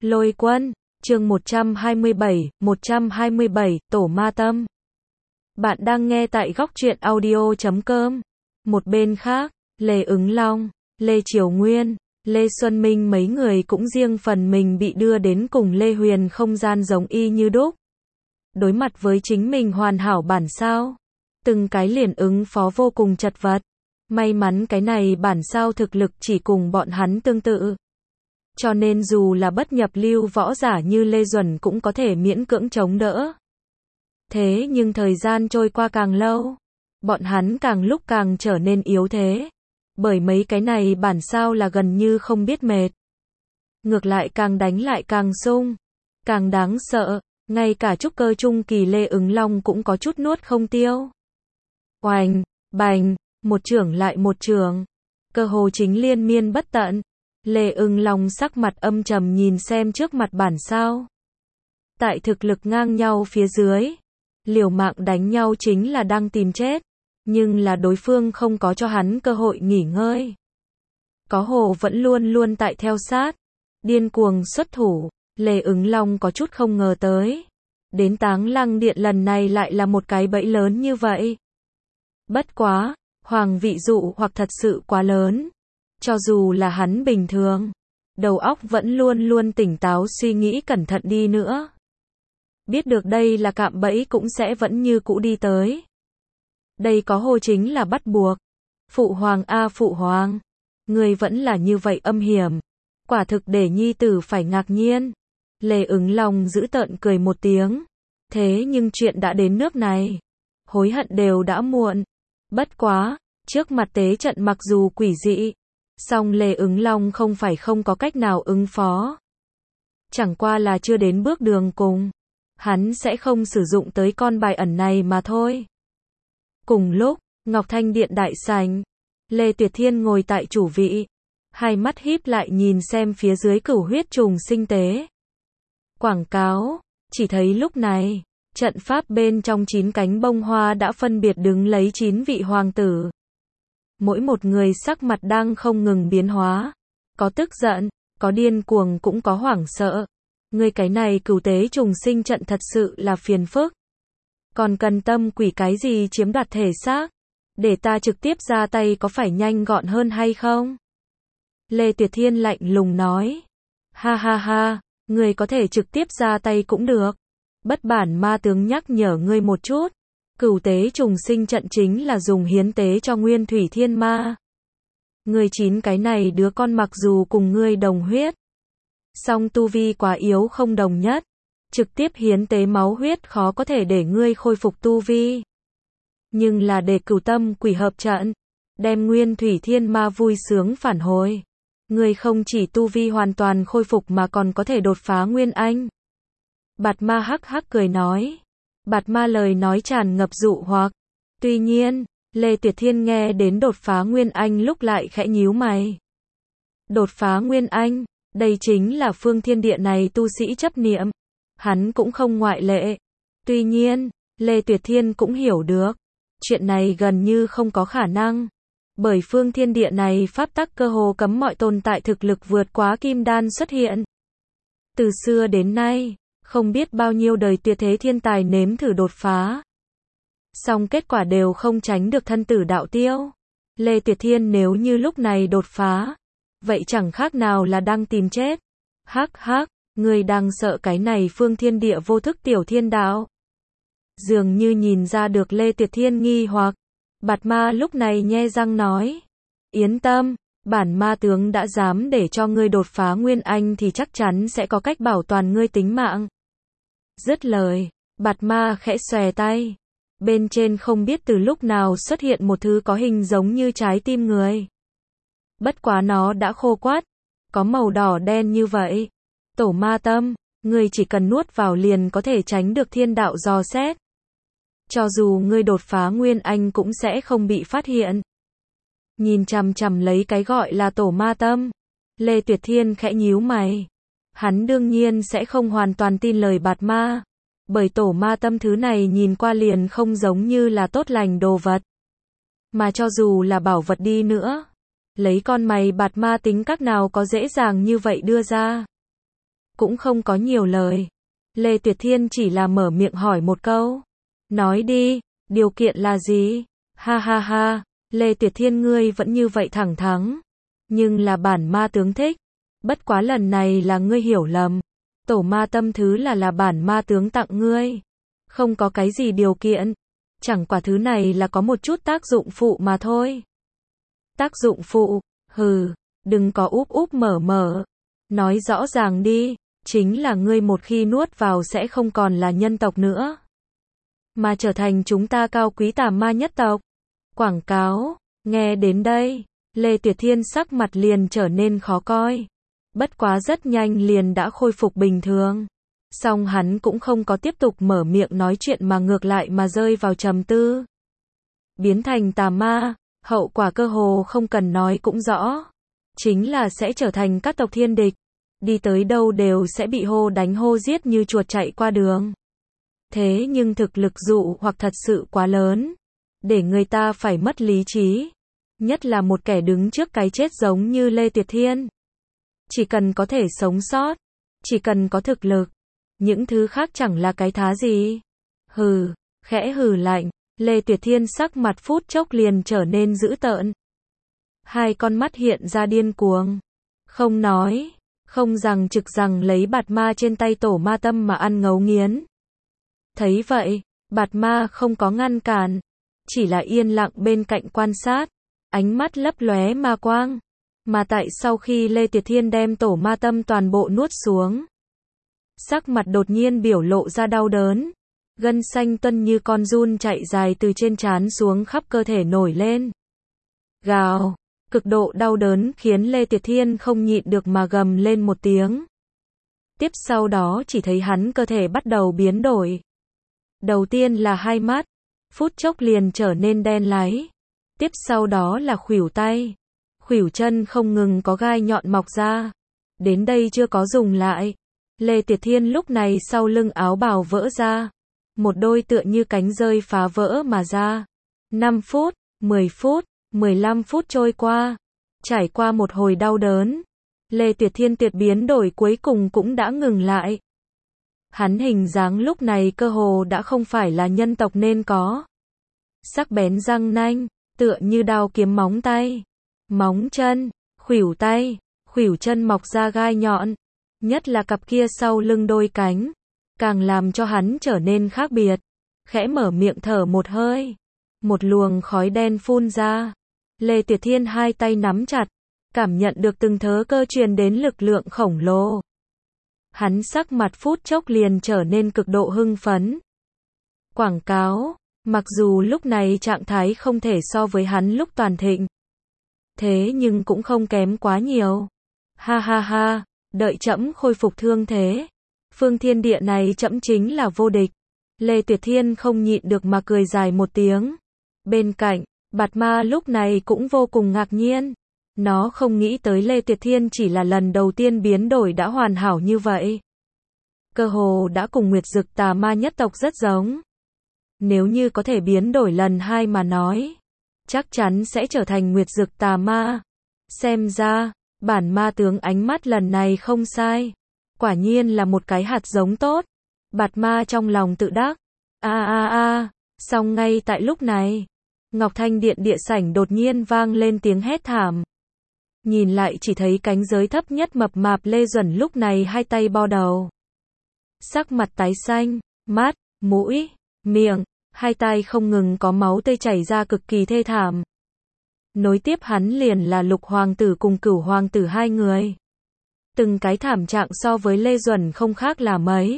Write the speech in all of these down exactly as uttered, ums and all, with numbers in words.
Lôi Quân, chương một trăm hai mươi bảy, một trăm hai mươi bảy, Tổ Ma Tâm. Bạn đang nghe tại góc truyện audio chấm com. Một bên khác, Lê Ứng Long, Lê Triều Nguyên, Lê Xuân Minh mấy người cũng riêng phần mình bị đưa đến cùng Lê Huyền không gian giống y như đúc. Đối mặt với chính mình hoàn hảo bản sao, từng cái liền ứng phó vô cùng chật vật. May mắn cái này bản sao thực lực chỉ cùng bọn hắn tương tự. Cho nên dù là bất nhập lưu võ giả như Lê Duẩn cũng có thể miễn cưỡng chống đỡ. Thế nhưng thời gian trôi qua càng lâu, bọn hắn càng lúc càng trở nên yếu thế. Bởi mấy cái này bản sao là gần như không biết mệt. Ngược lại càng đánh lại càng sung, càng đáng sợ, ngay cả trúc cơ trung kỳ Lê Ứng Long cũng có chút nuốt không tiêu. Oành, bành, một trưởng lại một trường, cơ hồ chính liên miên bất tận. Lê Ứng Long sắc mặt âm trầm nhìn xem trước mặt bản sao. Tại thực lực ngang nhau phía dưới, liều mạng đánh nhau chính là đang tìm chết, nhưng là đối phương không có cho hắn cơ hội nghỉ ngơi. Có hồ vẫn luôn luôn tại theo sát, điên cuồng xuất thủ. Lê Ứng Long có chút không ngờ tới, đến Táng Lăng Điện lần này lại là một cái bẫy lớn như vậy. Bất quá, hoàng vị dụ hoặc thật sự quá lớn. Cho dù là hắn bình thường, đầu óc vẫn luôn luôn tỉnh táo suy nghĩ cẩn thận đi nữa. Biết được đây là cạm bẫy cũng sẽ vẫn như cũ đi tới. Đây có hồ chính là bắt buộc. Phụ hoàng a phụ hoàng, người vẫn là như vậy âm hiểm. Quả thực để nhi tử phải ngạc nhiên. Lê Ứng Long giữ tợn cười một tiếng. Thế nhưng chuyện đã đến nước này, hối hận đều đã muộn. Bất quá, trước mặt tế trận mặc dù quỷ dị, song Lê Ứng Long không phải không có cách nào ứng phó. Chẳng qua là chưa đến bước đường cùng, hắn sẽ không sử dụng tới con bài ẩn này mà thôi. Cùng lúc, Ngọc Thanh Điện đại sảnh, Lê Tuyệt Thiên ngồi tại chủ vị, hai mắt híp lại nhìn xem phía dưới cửu huyết trùng sinh tế. Quảng cáo, chỉ thấy lúc này, trận pháp bên trong chín cánh bông hoa đã phân biệt đứng lấy chín vị hoàng tử. Mỗi một người sắc mặt đang không ngừng biến hóa, có tức giận, có điên cuồng cũng có hoảng sợ. Người cái này cửu tế trùng sinh trận thật sự là phiền phức. Còn cần tâm quỷ cái gì chiếm đoạt thể xác, để ta trực tiếp ra tay có phải nhanh gọn hơn hay không? Lê Tuyệt Thiên lạnh lùng nói. Ha ha ha, người có thể trực tiếp ra tay cũng được. Bất bản ma tướng nhắc nhở ngươi một chút. Cửu tế trùng sinh trận chính là dùng hiến tế cho nguyên thủy thiên ma. Ngươi chín cái này đứa con mặc dù cùng ngươi đồng huyết, song tu vi quá yếu không đồng nhất. Trực tiếp hiến tế máu huyết khó có thể để ngươi khôi phục tu vi. Nhưng là để cửu tâm quỷ hợp trận, đem nguyên thủy thiên ma vui sướng phản hồi. Ngươi không chỉ tu vi hoàn toàn khôi phục mà còn có thể đột phá nguyên anh. Bạt ma hắc hắc cười nói. Bạt ma lời nói tràn ngập dụ hoặc. Tuy nhiên, Lê Tuyệt Thiên nghe đến đột phá nguyên anh lúc lại khẽ nhíu mày. Đột phá nguyên anh, đây chính là phương thiên địa này tu sĩ chấp niệm. Hắn cũng không ngoại lệ. Tuy nhiên, Lê Tuyệt Thiên cũng hiểu được, chuyện này gần như không có khả năng. Bởi phương thiên địa này pháp tắc cơ hồ cấm mọi tồn tại thực lực vượt quá kim đan xuất hiện. Từ xưa đến nay, không biết bao nhiêu đời tuyệt thế thiên tài nếm thử đột phá. Song kết quả đều không tránh được thân tử đạo tiêu. Lê Tuyệt Thiên nếu như lúc này đột phá, vậy chẳng khác nào là đang tìm chết. Hắc hắc, người đang sợ cái này phương thiên địa vô thức tiểu thiên đạo. Dường như nhìn ra được Lê Tuyệt Thiên nghi hoặc, Bạt ma lúc này nhe răng nói. Yên tâm, bản ma tướng đã dám để cho ngươi đột phá nguyên anh thì chắc chắn sẽ có cách bảo toàn ngươi tính mạng. Dứt lời, Bạt ma khẽ xòe tay. Bên trên không biết từ lúc nào xuất hiện một thứ có hình giống như trái tim người. Bất quá nó đã khô quắt, có màu đỏ đen như vậy. Tổ ma tâm, ngươi chỉ cần nuốt vào liền có thể tránh được thiên đạo dò xét. Cho dù ngươi đột phá nguyên anh cũng sẽ không bị phát hiện. Nhìn chằm chằm lấy cái gọi là tổ ma tâm, Lê Tuyệt Thiên khẽ nhíu mày. Hắn đương nhiên sẽ không hoàn toàn tin lời Bạt ma, bởi tổ ma tâm thứ này nhìn qua liền không giống như là tốt lành đồ vật. Mà cho dù là bảo vật đi nữa, lấy con mày Bạt ma tính các nào có dễ dàng như vậy đưa ra. cũng không có nhiều lời. Lê Tuyệt Thiên chỉ là mở miệng hỏi một câu. Nói đi, điều kiện là gì? Ha ha ha, Lê Tuyệt Thiên ngươi vẫn như vậy thẳng thắn. Nhưng là bản ma tướng thích. Bất quá lần này là ngươi hiểu lầm. Tổ ma tâm thứ là là bản ma tướng tặng ngươi. Không có cái gì điều kiện. Chẳng qua thứ này là có một chút tác dụng phụ mà thôi. Tác dụng phụ, hừ, đừng có úp úp mở mở. Nói rõ ràng đi, chính là ngươi một khi nuốt vào sẽ không còn là nhân tộc nữa. Mà trở thành chúng ta cao quý tà ma nhất tộc. Quảng cáo, nghe đến đây, Lê Tuyệt Thiên sắc mặt liền trở nên khó coi. Bất quá rất nhanh liền đã khôi phục bình thường. Song hắn cũng không có tiếp tục mở miệng nói chuyện mà ngược lại mà rơi vào trầm tư. Biến thành tà ma, hậu quả cơ hồ không cần nói cũng rõ. Chính là sẽ trở thành các tộc thiên địch. Đi tới đâu đều sẽ bị hô đánh hô giết như chuột chạy qua đường. Thế nhưng thực lực dụ hoặc thật sự quá lớn. Để người ta phải mất lý trí. Nhất là một kẻ đứng trước cái chết giống như Lê Tuyệt Thiên. Chỉ cần có thể sống sót. Chỉ cần có thực lực. Những thứ khác chẳng là cái thá gì. Hừ, khẽ hừ lạnh. Lê Tuyệt Thiên sắc mặt phút chốc liền trở nên dữ tợn. Hai con mắt hiện ra điên cuồng. Không nói. Không rằng trực rằng lấy bạt ma trên tay tổ ma tâm mà ăn ngấu nghiến. Thấy vậy, bạt ma không có ngăn cản. Chỉ là yên lặng bên cạnh quan sát. Ánh mắt lấp lóe ma quang. Mà tại sau khi Lê Tuyệt Thiên đem tổ ma tâm toàn bộ nuốt xuống. Sắc mặt đột nhiên biểu lộ ra đau đớn. Gân xanh tuân như con giun chạy dài từ trên trán xuống khắp cơ thể nổi lên. Gào. Cực độ đau đớn khiến Lê Tuyệt Thiên không nhịn được mà gầm lên một tiếng. Tiếp sau đó chỉ thấy hắn cơ thể bắt đầu biến đổi. Đầu tiên là hai mắt. Phút chốc liền trở nên đen láy. Tiếp sau đó là khuỷu tay. Khuỷu chân không ngừng có gai nhọn mọc ra. Đến đây chưa có dùng lại. Lê Tuyệt Thiên lúc này sau lưng áo bào vỡ ra. Một đôi tựa như cánh rơi phá vỡ mà ra. năm phút, mười phút, mười lăm phút trôi qua. Trải qua một hồi đau đớn. Lê Tuyệt Thiên tuyệt biến đổi cuối cùng cũng đã ngừng lại. Hắn hình dáng lúc này cơ hồ đã không phải là nhân tộc nên có. Sắc bén răng nanh, tựa như đao kiếm móng tay. Móng chân, khuỷu tay, khuỷu chân mọc ra gai nhọn. Nhất là cặp kia sau lưng đôi cánh. Càng làm cho hắn trở nên khác biệt. Khẽ mở miệng thở một hơi. Một luồng khói đen phun ra. Lê Tuyệt Thiên hai tay nắm chặt. Cảm nhận được từng thớ cơ truyền đến lực lượng khổng lồ. Hắn sắc mặt phút chốc liền trở nên cực độ hưng phấn. Quảng cáo. Mặc dù lúc này trạng thái không thể so với hắn lúc toàn thịnh. Thế nhưng cũng không kém quá nhiều. Ha ha ha. Đợi trẫm khôi phục thương thế. Phương thiên địa này trẫm chính là vô địch. Lê Tuyệt Thiên không nhịn được mà cười dài một tiếng. Bên cạnh, bạt ma lúc này cũng vô cùng ngạc nhiên. Nó không nghĩ tới Lê Tuyệt Thiên chỉ là lần đầu tiên biến đổi đã hoàn hảo như vậy. Cơ hồ đã cùng Nguyệt Dực tà ma nhất tộc rất giống. Nếu như có thể biến đổi lần hai mà nói, chắc chắn sẽ trở thành Nguyệt Dực tà ma. Xem ra, bản ma tướng ánh mắt lần này không sai. Quả nhiên là một cái hạt giống tốt. Bạt ma trong lòng tự đắc. A a a, song ngay tại lúc này, Ngọc Thanh Điện địa sảnh đột nhiên vang lên tiếng hét thảm. Nhìn lại chỉ thấy cánh giới thấp nhất mập mạp Lê Duẩn lúc này hai tay bo đầu. Sắc mặt tái xanh, mắt, mũi, miệng, hai tay không ngừng có máu tươi chảy ra cực kỳ thê thảm. Nối tiếp hắn liền là Lục Hoàng tử cùng Cửu Hoàng tử hai người. Từng cái thảm trạng so với Lê Duẩn không khác là mấy.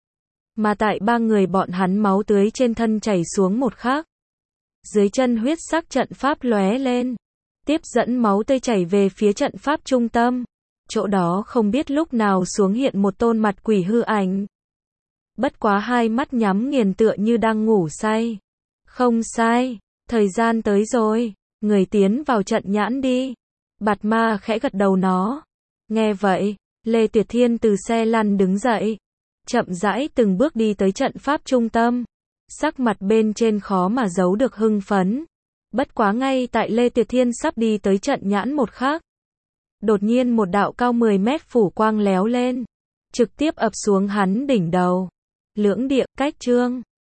Mà tại ba người bọn hắn máu tươi trên thân chảy xuống một khắc. Dưới chân huyết sắc trận pháp lóe lên. Tiếp dẫn máu tươi chảy về phía trận pháp trung tâm. Chỗ đó không biết lúc nào xuống hiện một tôn mặt quỷ hư ảnh. Bất quá hai mắt nhắm nghiền tựa như đang ngủ say. Không sai, thời gian tới rồi, người tiến vào trận nhãn đi. Bạt ma khẽ gật đầu nó. Nghe vậy, Lê Tuyệt Thiên từ xe lăn đứng dậy. Chậm rãi từng bước đi tới trận pháp trung tâm. Sắc mặt bên trên khó mà giấu được hưng phấn. Bất quá ngay tại Lê Tuyệt Thiên sắp đi tới trận nhãn một khắc. Đột nhiên một đạo cao mười mét phủ quang léo lên. trực tiếp ập xuống hắn đỉnh đầu. Lưỡng địa, cách trương.